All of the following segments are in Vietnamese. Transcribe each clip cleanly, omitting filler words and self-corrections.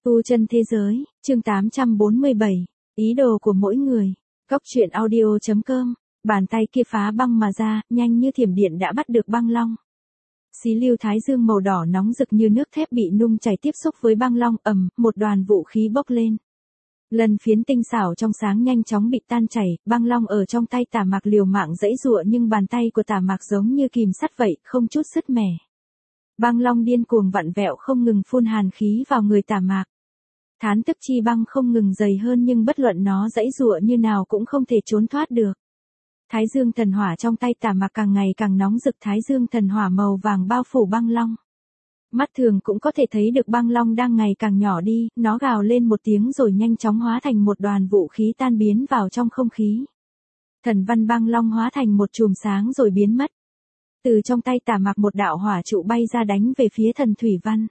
Tu chân thế giới, chương 847, ý đồ của mỗi người. Cốc truyện audio.com, bàn tay kia phá băng mà ra, nhanh như thiểm điện đã bắt được băng long. Xí lưu thái dương màu đỏ nóng rực như nước thép bị nung chảy tiếp xúc với băng long, một đoàn vũ khí bốc lên. Lần phiến tinh xảo trong sáng nhanh chóng bị tan chảy, băng long ở trong tay Tả Mạc liều mạng giãy giụa nhưng bàn tay của Tả Mạc giống như kìm sắt vậy, không chút sứt mẻ. Băng long điên cuồng vặn vẹo không ngừng phun hàn khí vào người Tả Mạc. Thán tức chi băng không ngừng dày hơn nhưng bất luận nó giãy giụa như nào cũng không thể trốn thoát được. Thái dương thần hỏa trong tay Tả Mạc càng ngày càng nóng rực, thái dương thần hỏa màu vàng bao phủ băng long. Mắt thường cũng có thể thấy được băng long đang ngày càng nhỏ đi, nó gào lên một tiếng rồi nhanh chóng hóa thành một đoàn vũ khí tan biến vào trong không khí. Thần văn băng long hóa thành một chùm sáng rồi biến mất. Từ trong tay Tả Mạc một đạo hỏa trụ bay ra đánh về phía thần thủy văn.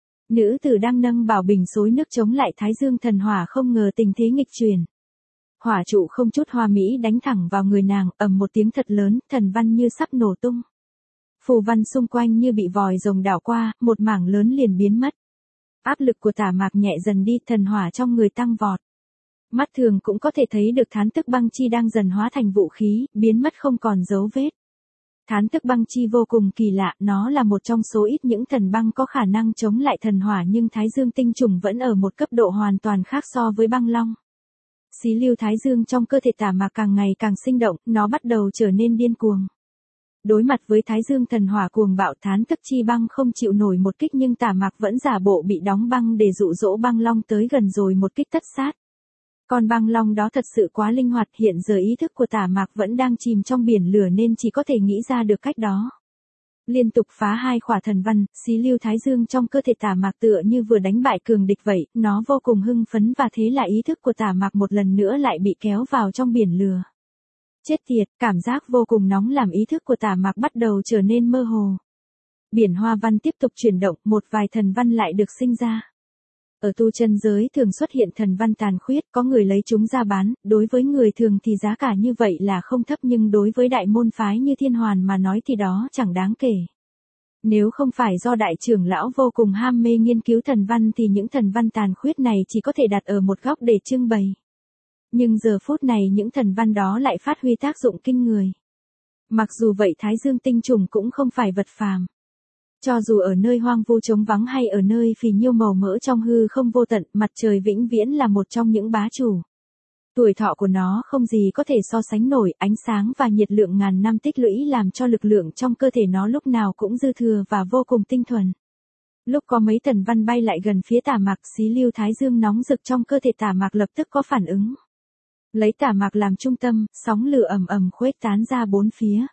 Nữ tử đang nâng bảo bình xối nước chống lại thái dương thần hỏa không ngờ tình thế nghịch chuyển. Hỏa trụ không chút hoa mỹ đánh thẳng vào người nàng, một tiếng thật lớn, thần văn như sắp nổ tung. Phù văn xung quanh như bị vòi rồng đảo qua, một mảng lớn liền biến mất. Áp lực của Tả Mạc nhẹ dần đi, thần hỏa trong người tăng vọt. Mắt thường cũng có thể thấy được thán tức băng chi đang dần hóa thành vũ khí, biến mất không còn dấu vết. Thán tức băng chi vô cùng kỳ lạ, nó là một trong số ít những thần băng có khả năng chống lại thần hỏa nhưng thái dương tinh trùng vẫn ở một cấp độ hoàn toàn khác so với băng long. Xí lưu thái dương trong cơ thể Tả Mạc càng ngày càng sinh động, nó bắt đầu trở nên điên cuồng. Đối mặt với thái dương thần hỏa cuồng bạo, thán tức chi băng không chịu nổi một kích nhưng Tả Mạc vẫn giả bộ bị đóng băng để dụ dỗ băng long tới gần rồi một kích tất sát. Con băng long đó thật sự quá linh hoạt, hiện giờ ý thức của Tả Mạc vẫn đang chìm trong biển lửa nên chỉ có thể nghĩ ra được cách đó. Liên tục phá hai khỏa thần văn, xí lưu thái dương trong cơ thể Tả Mạc tựa như vừa đánh bại cường địch vậy, nó vô cùng hưng phấn và thế là ý thức của Tả Mạc một lần nữa lại bị kéo vào trong biển lửa. Chết tiệt, cảm giác vô cùng nóng làm ý thức của Tả Mạc bắt đầu trở nên mơ hồ. Biển hoa văn tiếp tục chuyển động, một vài thần văn lại được sinh ra. Ở tu chân giới thường xuất hiện thần văn tàn khuyết, có người lấy chúng ra bán, đối với người thường thì giá cả như vậy là không thấp nhưng đối với đại môn phái như Thiên Hoàn mà nói thì đó chẳng đáng kể. Nếu không phải do đại trưởng lão vô cùng ham mê nghiên cứu thần văn thì những thần văn tàn khuyết này chỉ có thể đặt ở một góc để trưng bày. Nhưng giờ phút này những thần văn đó lại phát huy tác dụng kinh người. Mặc dù vậy thái dương tinh trùng cũng không phải vật phàm. Cho dù ở nơi hoang vu trống vắng hay ở nơi phì nhiêu màu mỡ trong hư không vô tận, mặt trời vĩnh viễn là một trong những bá chủ. Tuổi thọ của nó không gì có thể so sánh nổi, ánh sáng và nhiệt lượng ngàn năm tích lũy làm cho lực lượng trong cơ thể nó lúc nào cũng dư thừa và vô cùng tinh thuần. Lúc có mấy thần văn bay lại gần phía Tả Mạc, xí lưu thái dương nóng rực trong cơ thể Tả Mạc lập tức có phản ứng. Lấy Tả Mạc làm trung tâm, sóng lửa ầm ầm khuếch tán ra bốn phía.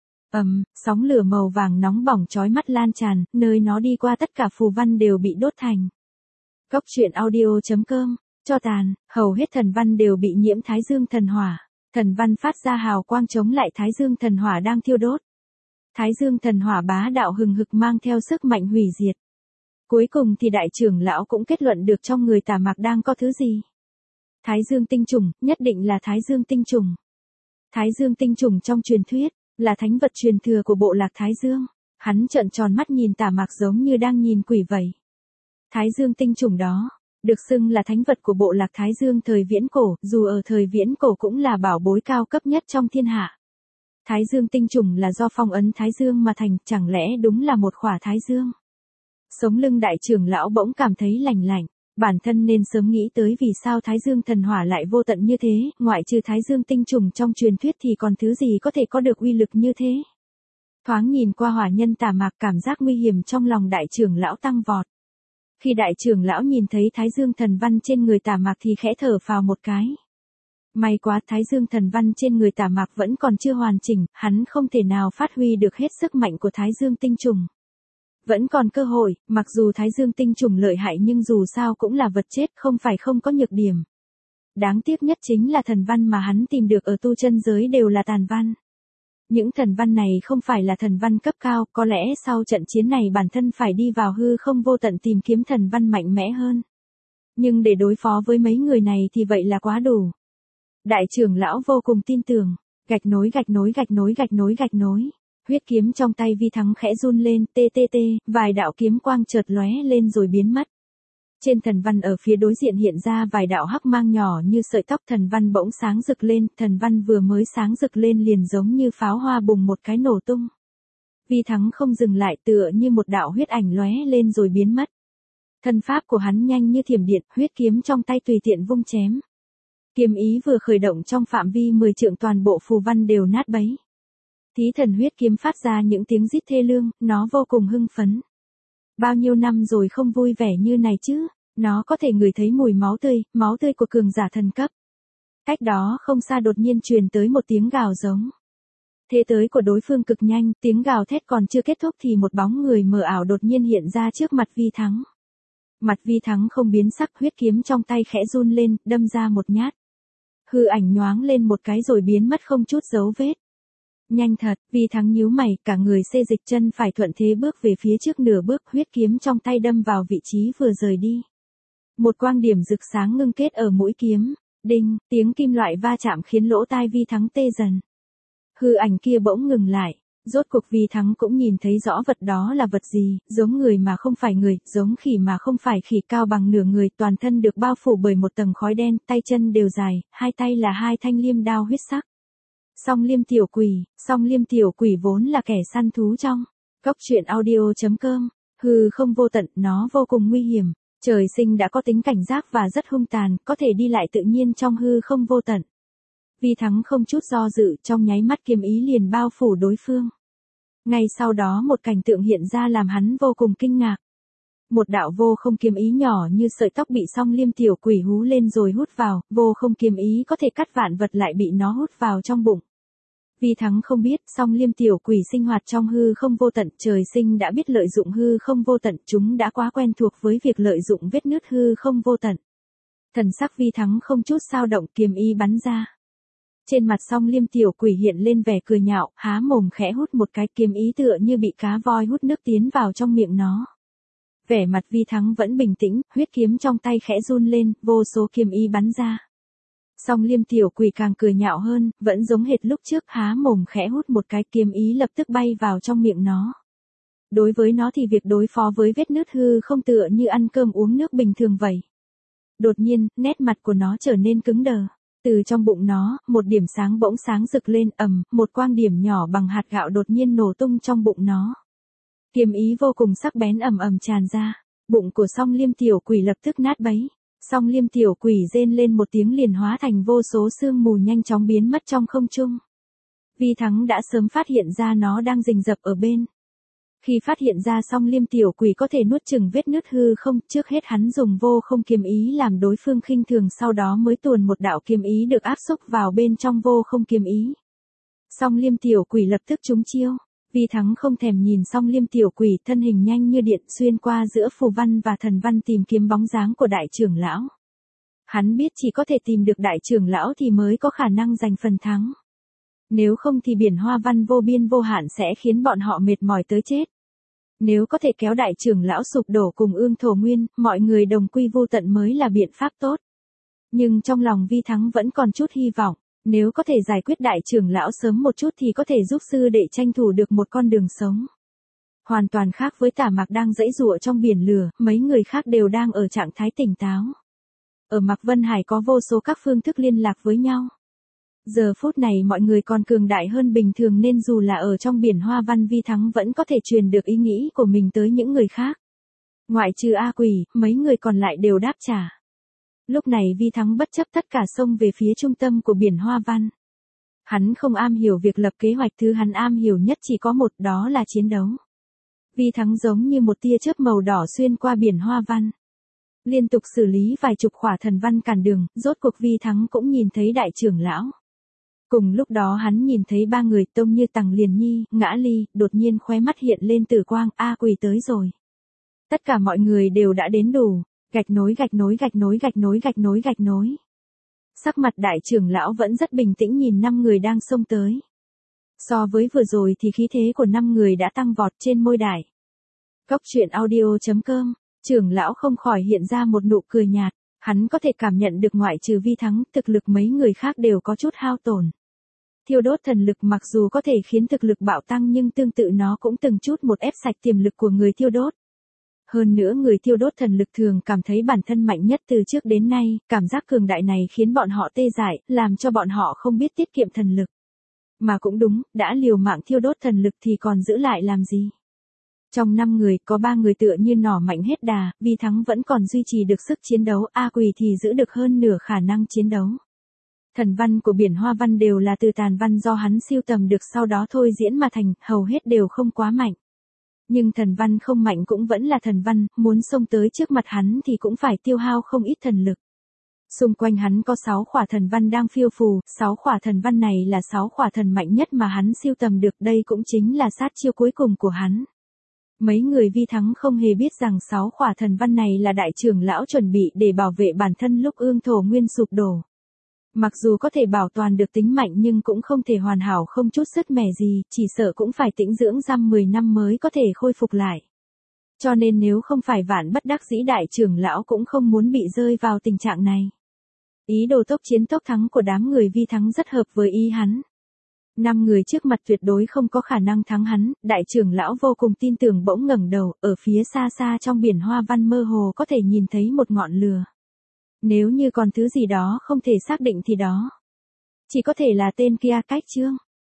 Sóng lửa màu vàng nóng bỏng chói mắt lan tràn, nơi nó đi qua tất cả phù văn đều bị đốt thành. Cốc truyện audio.com, cho tàn, hầu hết thần văn đều bị nhiễm thái dương thần hỏa. Thần văn phát ra hào quang chống lại thái dương thần hỏa đang thiêu đốt. Thái dương thần hỏa bá đạo hừng hực mang theo sức mạnh hủy diệt. Cuối cùng thì đại trưởng lão cũng kết luận được trong người Tả Mạc đang có thứ gì. Thái dương tinh trùng, nhất định là thái dương tinh trùng. Thái dương tinh trùng trong truyền thuyết là thánh vật truyền thừa của bộ lạc Thái Dương. Hắn trợn tròn mắt nhìn Tả Mạc giống như đang nhìn quỷ vậy. Thái Dương tinh trùng đó, được xưng là thánh vật của bộ lạc Thái Dương thời viễn cổ, dù ở thời viễn cổ cũng là bảo bối cao cấp nhất trong thiên hạ. Thái Dương tinh trùng là do phong ấn Thái Dương mà thành, chẳng lẽ đúng là một khỏa Thái Dương? Sống lưng đại trưởng lão bỗng cảm thấy lành lạnh. Bản thân nên sớm nghĩ tới vì sao thái dương thần hỏa lại vô tận như thế, ngoại trừ thái dương tinh trùng trong truyền thuyết thì còn thứ gì có thể có được uy lực như thế. Thoáng nhìn qua hỏa nhân Tả Mạc, cảm giác nguy hiểm trong lòng đại trưởng lão tăng vọt. Khi đại trưởng lão nhìn thấy thái dương thần văn trên người Tả Mạc thì khẽ thở phào một cái. May quá thái dương thần văn trên người Tả Mạc vẫn còn chưa hoàn chỉnh, hắn không thể nào phát huy được hết sức mạnh của thái dương tinh trùng. Vẫn còn cơ hội, mặc dù thái dương tinh trùng lợi hại nhưng dù sao cũng là vật chết, không phải không có nhược điểm. Đáng tiếc nhất chính là thần văn mà hắn tìm được ở tu chân giới đều là tàn văn. Những thần văn này không phải là thần văn cấp cao, có lẽ sau trận chiến này bản thân phải đi vào hư không vô tận tìm kiếm thần văn mạnh mẽ hơn. Nhưng để đối phó với mấy người này thì vậy là quá đủ. Đại trưởng lão vô cùng tin tưởng, gạch nối gạch nối gạch nối gạch nối gạch nối. Huyết kiếm trong tay Vi Thắng khẽ run lên, vài đạo kiếm quang chợt lóe lên rồi biến mất. Trên thần văn ở phía đối diện hiện ra vài đạo hắc mang nhỏ như sợi tóc, thần văn bỗng sáng rực lên, thần văn vừa mới sáng rực lên liền giống như pháo hoa bùng một cái nổ tung. Vi Thắng không dừng lại, tựa như một đạo huyết ảnh lóe lên rồi biến mất. Thân pháp của hắn nhanh như thiểm điện, huyết kiếm trong tay tùy tiện vung chém. Kiếm ý vừa khởi động trong phạm vi 10 trượng, toàn bộ phù văn đều nát bấy. Thí thần huyết kiếm phát ra những tiếng rít thê lương, nó vô cùng hưng phấn. Bao nhiêu năm rồi không vui vẻ như này chứ, nó có thể ngửi thấy mùi máu tươi của cường giả thần cấp. Cách đó không xa đột nhiên truyền tới một tiếng gào giống. Thế tới của đối phương cực nhanh, tiếng gào thét còn chưa kết thúc thì một bóng người mờ ảo đột nhiên hiện ra trước mặt Vi Thắng. Mặt Vi Thắng không biến sắc, huyết kiếm trong tay khẽ run lên, đâm ra một nhát. Hư ảnh nhoáng lên một cái rồi biến mất không chút dấu vết. Nhanh thật, Vi Thắng nhíu mày, cả người xê dịch, chân phải thuận thế bước về phía trước nửa bước, huyết kiếm trong tay đâm vào vị trí vừa rời đi. Một quang điểm rực sáng ngưng kết ở mũi kiếm, đinh, tiếng kim loại va chạm khiến lỗ tai Vi Thắng tê dần. Hư ảnh kia bỗng ngừng lại, rốt cuộc Vi Thắng cũng nhìn thấy rõ vật đó là vật gì, giống người mà không phải người, giống khỉ mà không phải khỉ, cao bằng nửa người, toàn thân được bao phủ bởi một tầng khói đen, tay chân đều dài, hai tay là hai thanh liêm đao huyết sắc. Song Liêm tiểu quỷ vốn là kẻ săn thú trong Cốc truyện audio.com, hư không vô tận, nó vô cùng nguy hiểm, trời sinh đã có tính cảnh giác và rất hung tàn, có thể đi lại tự nhiên trong hư không vô tận. Vi Thắng không chút do dự, trong nháy mắt kiếm ý liền bao phủ đối phương. Ngay sau đó một cảnh tượng hiện ra làm hắn vô cùng kinh ngạc. Một đạo vô không kiếm ý nhỏ như sợi tóc bị Song Liêm tiểu quỷ hú lên rồi hút vào, vô không kiếm ý có thể cắt vạn vật lại bị nó hút vào trong bụng. Vi Thắng không biết, Song Liêm tiểu quỷ sinh hoạt trong hư không vô tận, trời sinh đã biết lợi dụng hư không vô tận, chúng đã quá quen thuộc với việc lợi dụng vết nứt hư không vô tận. Thần sắc Vi Thắng không chút dao động, kiếm ý bắn ra. Trên mặt Song Liêm tiểu quỷ hiện lên vẻ cười nhạo, há mồm khẽ hút một cái, kiếm ý tựa như bị cá voi hút nước tiến vào trong miệng nó. Vẻ mặt Vi Thắng vẫn bình tĩnh, huyết kiếm trong tay khẽ run lên, vô số kiếm ý bắn ra. Song Liêm tiểu quỷ càng cười nhạo hơn, vẫn giống hệt lúc trước, há mồm khẽ hút một cái, kiếm ý lập tức bay vào trong miệng nó. Đối với nó thì việc đối phó với vết nứt hư không tựa như ăn cơm uống nước bình thường vậy. Đột nhiên, nét mặt của nó trở nên cứng đờ. Từ trong bụng nó, một điểm sáng bỗng sáng rực lên, một quang điểm nhỏ bằng hạt gạo đột nhiên nổ tung trong bụng nó. Kiếm ý vô cùng sắc bén tràn ra, bụng của Song Liêm tiểu quỷ lập tức nát bấy. Song Liêm tiểu quỷ rên lên một tiếng liền hóa thành vô số sương mù nhanh chóng biến mất trong không trung. Vi Thắng đã sớm phát hiện ra nó đang rình rập ở bên. Khi phát hiện ra Song Liêm tiểu quỷ có thể nuốt chửng vết nứt hư không, trước hết hắn dùng vô không kiếm ý làm đối phương khinh thường, sau đó mới tuồn một đạo kiếm ý được áp xúc vào bên trong vô không kiếm ý. Song Liêm tiểu quỷ lập tức trúng chiêu. Vi Thắng không thèm nhìn Song Liêm tiểu quỷ, thân hình nhanh như điện xuyên qua giữa phù văn và thần văn tìm kiếm bóng dáng của đại trưởng lão. Hắn biết chỉ có thể tìm được đại trưởng lão thì mới có khả năng giành phần thắng. Nếu không thì biển hoa văn vô biên vô hạn sẽ khiến bọn họ mệt mỏi tới chết. Nếu có thể kéo đại trưởng lão sụp đổ cùng Ương Thổ Nguyên, mọi người đồng quy vô tận mới là biện pháp tốt. Nhưng trong lòng Vi Thắng vẫn còn chút hy vọng. Nếu có thể giải quyết đại trưởng lão sớm một chút thì có thể giúp sư đệ tranh thủ được một con đường sống. Hoàn toàn khác với Tả Mạc đang giãy giụa trong biển lửa, mấy người khác đều đang ở trạng thái tỉnh táo. Ở Mạc Vân Hải có vô số các phương thức liên lạc với nhau. Giờ phút này mọi người còn cường đại hơn bình thường nên dù là ở trong biển hoa văn, Vi Thắng vẫn có thể truyền được ý nghĩ của mình tới những người khác. Ngoại trừ A Quỷ, mấy người còn lại đều đáp trả. Lúc này Vi Thắng bất chấp tất cả xông về phía trung tâm của biển hoa văn. Hắn không am hiểu việc lập kế hoạch, thứ hắn am hiểu nhất chỉ có một, đó là chiến đấu. Vi Thắng giống như một tia chớp màu đỏ xuyên qua biển hoa văn. Liên tục xử lý vài chục khỏa thần văn cản đường, rốt cuộc Vi Thắng cũng nhìn thấy đại trưởng lão. Cùng lúc đó hắn nhìn thấy ba người Tông Như, Tằng Liền Nhi, Ngã Ly, đột nhiên khóe mắt hiện lên tử quang, A Quỷ tới rồi. Tất cả mọi người đều đã đến đủ. Gạch nối. Sắc mặt đại trưởng lão vẫn rất bình tĩnh nhìn 5 người đang xông tới. So với vừa rồi thì khí thế của 5 người đã tăng vọt. Trên môi đại Cốc truyện audio.com, trưởng lão không khỏi hiện ra một nụ cười nhạt. Hắn có thể cảm nhận được ngoại trừ Vi Thắng, thực lực mấy người khác đều có chút hao tổn. Thiêu đốt thần lực mặc dù có thể khiến thực lực bạo tăng nhưng tương tự nó cũng từng chút một ép sạch tiềm lực của người thiêu đốt. Hơn nữa người thiêu đốt thần lực thường cảm thấy bản thân mạnh nhất từ trước đến nay, cảm giác cường đại này khiến bọn họ tê dại, làm cho bọn họ không biết tiết kiệm thần lực. Mà cũng đúng, đã liều mạng thiêu đốt thần lực thì còn giữ lại làm gì? Trong 5 người, có 3 người tựa như nỏ mạnh hết đà, Vi Thắng vẫn còn duy trì được sức chiến đấu, A Quỳ thì giữ được hơn nửa khả năng chiến đấu. Thần văn của biển hoa văn đều là từ tàn văn do hắn siêu tầm được sau đó thôi diễn mà thành, hầu hết đều không quá mạnh. Nhưng thần văn không mạnh cũng vẫn là thần văn, muốn xông tới trước mặt hắn thì cũng phải tiêu hao không ít thần lực. Xung quanh hắn có 6 khỏa thần văn đang phiêu phù, 6 khỏa thần văn này là 6 khỏa thần mạnh nhất mà hắn siêu tầm được, đây cũng chính là sát chiêu cuối cùng của hắn. Mấy người Vi Thắng không hề biết rằng 6 khỏa thần văn này là đại trưởng lão chuẩn bị để bảo vệ bản thân lúc ương thổ nguyên sụp đổ. Mặc dù có thể bảo toàn được tính mạnh nhưng cũng không thể hoàn hảo không chút sứt mẻ gì, chỉ sợ cũng phải tĩnh dưỡng giam 10 năm mới có thể khôi phục lại. Cho nên nếu không phải vạn bất đắc dĩ đại trưởng lão cũng không muốn bị rơi vào tình trạng này. Ý đồ tốc chiến tốc thắng của đám người Vi Thắng rất hợp với ý hắn. 5 người trước mặt tuyệt đối không có khả năng thắng hắn, đại trưởng lão vô cùng tin tưởng bỗng ngẩng đầu, ở phía xa xa trong biển hoa văn mơ hồ có thể nhìn thấy một ngọn lửa. Nếu như còn thứ gì đó không thể xác định thì đó chỉ có thể là tên kia Cách Chương.